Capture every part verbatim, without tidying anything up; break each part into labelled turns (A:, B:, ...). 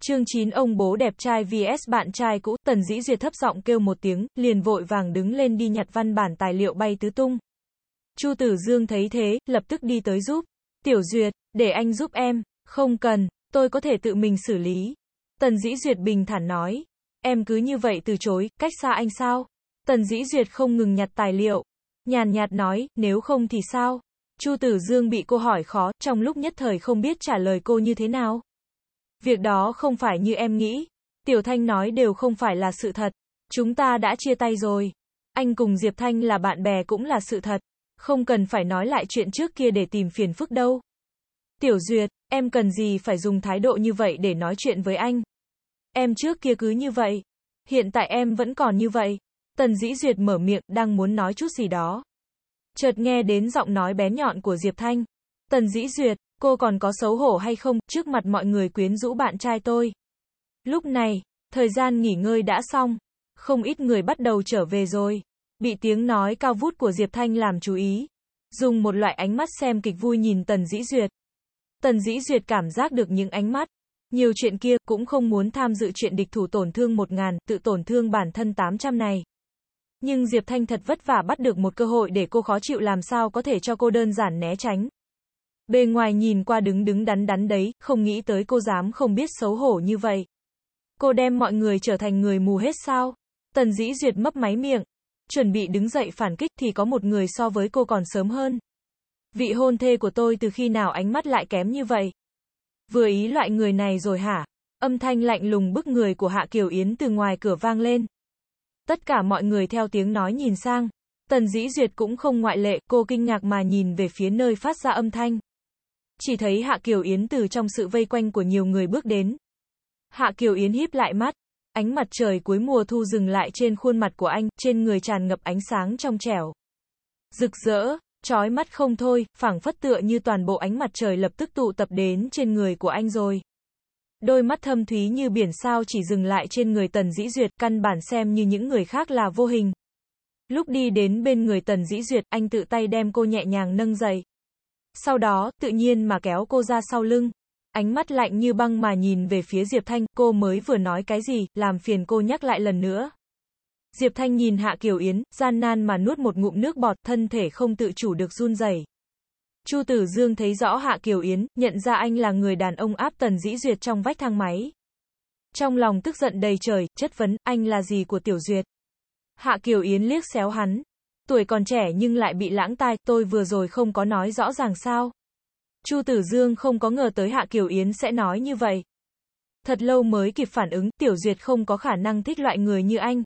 A: Chương chín ông bố đẹp trai vs bạn trai cũ, Tần Dĩ Duyệt thấp giọng kêu một tiếng, liền vội vàng đứng lên đi nhặt văn bản tài liệu bay tứ tung. Chu Tử Dương thấy thế, lập tức đi tới giúp. Tiểu Duyệt, để anh giúp em. Không cần, tôi có thể tự mình xử lý. Tần Dĩ Duyệt bình thản nói. Em cứ như vậy từ chối, cách xa anh sao? Tần Dĩ Duyệt không ngừng nhặt tài liệu. Nhàn nhạt nói, nếu không thì sao? Chu Tử Dương bị cô hỏi khó, trong lúc nhất thời không biết trả lời cô như thế nào. Việc đó không phải như em nghĩ. Tiểu Thanh nói đều không phải là sự thật. Chúng ta đã chia tay rồi. Anh cùng Diệp Thanh là bạn bè cũng là sự thật. Không cần phải nói lại chuyện trước kia để tìm phiền phức đâu. Tiểu Duyệt, em cần gì phải dùng thái độ như vậy để nói chuyện với anh? Em trước kia cứ như vậy. Hiện tại em vẫn còn như vậy. Tần Dĩ Duyệt mở miệng, đang muốn nói chút gì đó. Chợt nghe đến giọng nói bén nhọn của Diệp Thanh. Tần Dĩ Duyệt, cô còn có xấu hổ hay không, trước mặt mọi người quyến rũ bạn trai tôi. Lúc này, thời gian nghỉ ngơi đã xong. Không ít người bắt đầu trở về rồi. Bị tiếng nói cao vút của Diệp Thanh làm chú ý. Dùng một loại ánh mắt xem kịch vui nhìn Tần Dĩ Duyệt. Tần Dĩ Duyệt cảm giác được những ánh mắt. Nhiều chuyện kia, cũng không muốn tham dự chuyện địch thủ tổn thương một ngàn, tự tổn thương bản thân tám trăm này. Nhưng Diệp Thanh thật vất vả bắt được một cơ hội để cô khó chịu, làm sao có thể cho cô đơn giản né tránh. Bề ngoài nhìn qua đứng đứng đắn đắn đấy, không nghĩ tới cô dám không biết xấu hổ như vậy. Cô đem mọi người trở thành người mù hết sao? Tần Dĩ Duyệt mấp máy miệng. Chuẩn bị đứng dậy phản kích thì có một người so với cô còn sớm hơn. Vị hôn thê của tôi từ khi nào ánh mắt lại kém như vậy? Vừa ý loại người này rồi hả? Âm thanh lạnh lùng bức người của Hạ Kiều Yến từ ngoài cửa vang lên. Tất cả mọi người theo tiếng nói nhìn sang. Tần Dĩ Duyệt cũng không ngoại lệ, cô kinh ngạc mà nhìn về phía nơi phát ra âm thanh. Chỉ thấy Hạ Kiều Yến từ trong sự vây quanh của nhiều người bước đến. Hạ Kiều Yến híp lại mắt. Ánh mặt trời cuối mùa thu dừng lại trên khuôn mặt của anh, trên người tràn ngập ánh sáng trong trẻo. Rực rỡ, chói mắt không thôi, phảng phất tựa như toàn bộ ánh mặt trời lập tức tụ tập đến trên người của anh rồi. Đôi mắt thâm thúy như biển sao chỉ dừng lại trên người Tần Dĩ Duyệt, căn bản xem như những người khác là vô hình. Lúc đi đến bên người Tần Dĩ Duyệt, anh tự tay đem cô nhẹ nhàng nâng dậy. Sau đó, tự nhiên mà kéo cô ra sau lưng. Ánh mắt lạnh như băng mà nhìn về phía Diệp Thanh, cô mới vừa nói cái gì, làm phiền cô nhắc lại lần nữa. Diệp Thanh nhìn Hạ Kiều Yến, gian nan mà nuốt một ngụm nước bọt, thân thể không tự chủ được run rẩy. Chu Tử Dương thấy rõ Hạ Kiều Yến, nhận ra anh là người đàn ông áp Tần Dĩ Duyệt trong vách thang máy. Trong lòng tức giận đầy trời, chất vấn, anh là gì của Tiểu Duyệt? Hạ Kiều Yến liếc xéo hắn. Tuổi còn trẻ nhưng lại bị lãng tai, tôi vừa rồi không có nói rõ ràng sao? Chu Tử Dương không có ngờ tới Hạ Kiều Yến sẽ nói như vậy. Thật lâu mới kịp phản ứng, Tiểu Duyệt không có khả năng thích loại người như anh.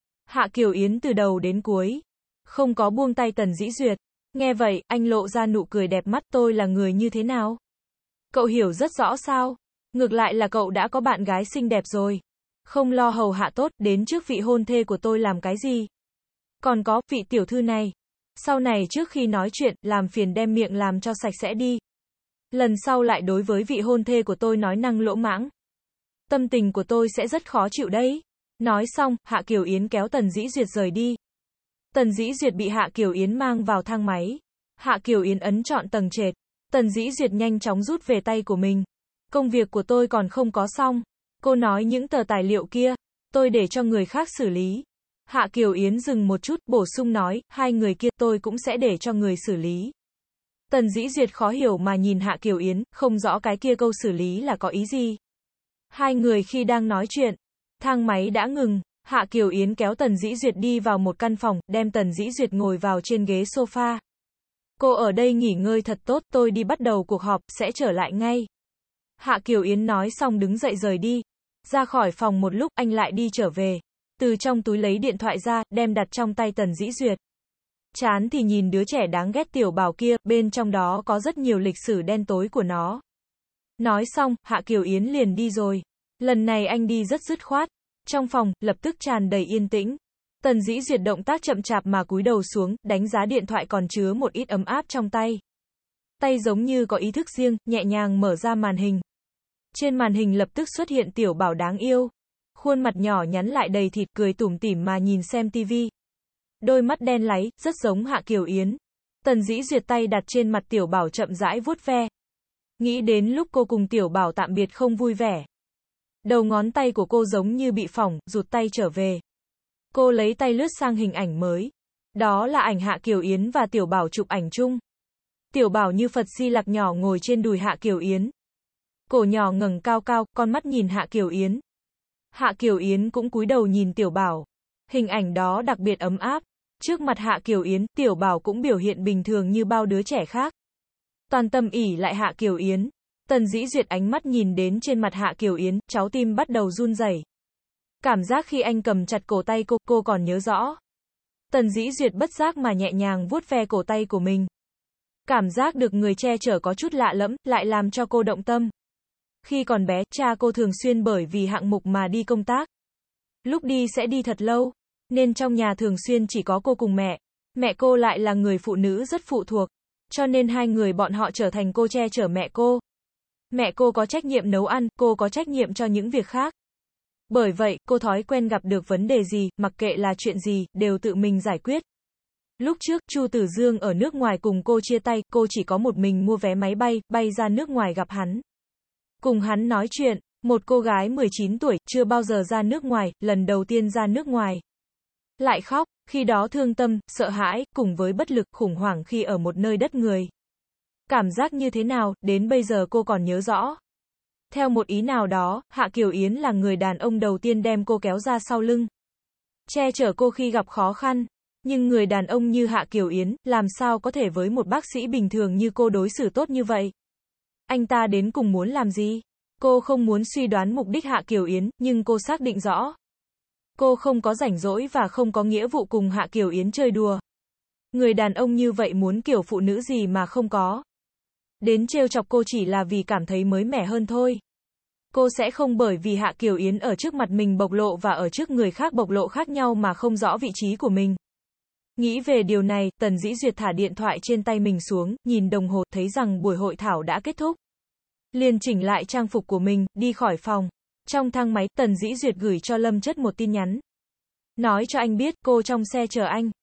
A: Hạ Kiều Yến từ đầu đến cuối không có buông tay Tần Dĩ Duyệt. Nghe vậy, anh lộ ra nụ cười đẹp mắt, tôi là người như thế nào? Cậu hiểu rất rõ sao? Ngược lại là cậu đã có bạn gái xinh đẹp rồi. Không lo hầu hạ tốt, đến trước vị hôn thê của tôi làm cái gì? Còn có, vị tiểu thư này. Sau này trước khi nói chuyện, làm phiền đem miệng làm cho sạch sẽ đi. Lần sau lại đối với vị hôn thê của tôi nói năng lỗ mãng. Tâm tình của tôi sẽ rất khó chịu đấy. Nói xong, Hạ Kiều Yến kéo Tần Dĩ Duyệt rời đi. Tần Dĩ Duyệt bị Hạ Kiều Yến mang vào thang máy. Hạ Kiều Yến ấn chọn tầng trệt. Tần Dĩ Duyệt nhanh chóng rút về tay của mình. Công việc của tôi còn không có xong. Cô nói những tờ tài liệu kia, tôi để cho người khác xử lý. Hạ Kiều Yến dừng một chút, bổ sung nói, hai người kia tôi cũng sẽ để cho người xử lý. Tần Dĩ Duyệt khó hiểu mà nhìn Hạ Kiều Yến, không rõ cái kia câu xử lý là có ý gì. Hai người khi đang nói chuyện, thang máy đã ngừng. Hạ Kiều Yến kéo Tần Dĩ Duyệt đi vào một căn phòng, đem Tần Dĩ Duyệt ngồi vào trên ghế sofa. Cô ở đây nghỉ ngơi thật tốt, tôi đi bắt đầu cuộc họp, sẽ trở lại ngay. Hạ Kiều Yến nói xong đứng dậy rời đi. Ra khỏi phòng một lúc, anh lại đi trở về. Từ trong túi lấy điện thoại ra, đem đặt trong tay Tần Dĩ Duyệt. Chán thì nhìn đứa trẻ đáng ghét Tiểu Bảo kia, bên trong đó có rất nhiều lịch sử đen tối của nó. Nói xong, Hạ Kiều Yến liền đi rồi. Lần này anh đi rất dứt khoát. Trong phòng, lập tức tràn đầy yên tĩnh. Tần Dĩ Duyệt động tác chậm chạp mà cúi đầu xuống, đánh giá điện thoại còn chứa một ít ấm áp trong tay. Tay giống như có ý thức riêng, nhẹ nhàng mở ra màn hình. Trên màn hình lập tức xuất hiện Tiểu Bảo đáng yêu. Khuôn mặt nhỏ nhắn lại đầy thịt, cười tủm tỉm mà nhìn xem tivi. Đôi mắt đen láy, rất giống Hạ Kiều Yến. Tần Dĩ Duyệt tay đặt trên mặt Tiểu Bảo chậm rãi vuốt ve. Nghĩ đến lúc cô cùng Tiểu Bảo tạm biệt không vui vẻ. Đầu ngón tay của cô giống như bị phỏng, rụt tay trở về. Cô lấy tay lướt sang hình ảnh mới. Đó là ảnh Hạ Kiều Yến và Tiểu Bảo chụp ảnh chung. Tiểu Bảo như Phật Di Lặc nhỏ ngồi trên đùi Hạ Kiều Yến. Cổ nhỏ ngẩng cao cao, con mắt nhìn Hạ Kiều Yến. Hạ Kiều Yến cũng cúi đầu nhìn Tiểu Bảo. Hình ảnh đó đặc biệt ấm áp. Trước mặt Hạ Kiều Yến, Tiểu Bảo cũng biểu hiện bình thường như bao đứa trẻ khác. Toàn tâm ỷ lại Hạ Kiều Yến. Tần Dĩ Duyệt ánh mắt nhìn đến trên mặt Hạ Kiều Yến, cháu tim bắt đầu run rẩy. Cảm giác khi anh cầm chặt cổ tay cô, cô còn nhớ rõ. Tần Dĩ Duyệt bất giác mà nhẹ nhàng vuốt ve cổ tay của mình. Cảm giác được người che chở có chút lạ lẫm, lại làm cho cô động tâm. Khi còn bé, cha cô thường xuyên bởi vì hạng mục mà đi công tác. Lúc đi sẽ đi thật lâu, nên trong nhà thường xuyên chỉ có cô cùng mẹ. Mẹ cô lại là người phụ nữ rất phụ thuộc, cho nên hai người bọn họ trở thành cô che chở mẹ cô. Mẹ cô có trách nhiệm nấu ăn, cô có trách nhiệm cho những việc khác. Bởi vậy, cô thói quen gặp được vấn đề gì, mặc kệ là chuyện gì, đều tự mình giải quyết. Lúc trước, Chu Tử Dương ở nước ngoài cùng cô chia tay, cô chỉ có một mình mua vé máy bay, bay ra nước ngoài gặp hắn. Cùng hắn nói chuyện, một cô gái mười chín tuổi, chưa bao giờ ra nước ngoài, lần đầu tiên ra nước ngoài. Lại khóc, khi đó thương tâm, sợ hãi, cùng với bất lực, khủng hoảng khi ở một nơi đất người. Cảm giác như thế nào, đến bây giờ cô còn nhớ rõ. Theo một ý nào đó, Hạ Kiều Yến là người đàn ông đầu tiên đem cô kéo ra sau lưng. Che chở cô khi gặp khó khăn. Nhưng người đàn ông như Hạ Kiều Yến, làm sao có thể với một bác sĩ bình thường như cô đối xử tốt như vậy? Anh ta đến cùng muốn làm gì? Cô không muốn suy đoán mục đích Hạ Kiều Yến, nhưng cô xác định rõ. Cô không có rảnh rỗi và không có nghĩa vụ cùng Hạ Kiều Yến chơi đùa. Người đàn ông như vậy muốn kiểu phụ nữ gì mà không có. Đến trêu chọc cô chỉ là vì cảm thấy mới mẻ hơn thôi. Cô sẽ không bởi vì Hạ Kiều Yến ở trước mặt mình bộc lộ và ở trước người khác bộc lộ khác nhau mà không rõ vị trí của mình. Nghĩ về điều này, Tần Dĩ Duyệt thả điện thoại trên tay mình xuống, nhìn đồng hồ, thấy rằng buổi hội thảo đã kết thúc. Liền chỉnh lại trang phục của mình, đi khỏi phòng. Trong thang máy, Tần Dĩ Duyệt gửi cho Lâm Chất một tin nhắn. Nói cho anh biết, cô trong xe chờ anh.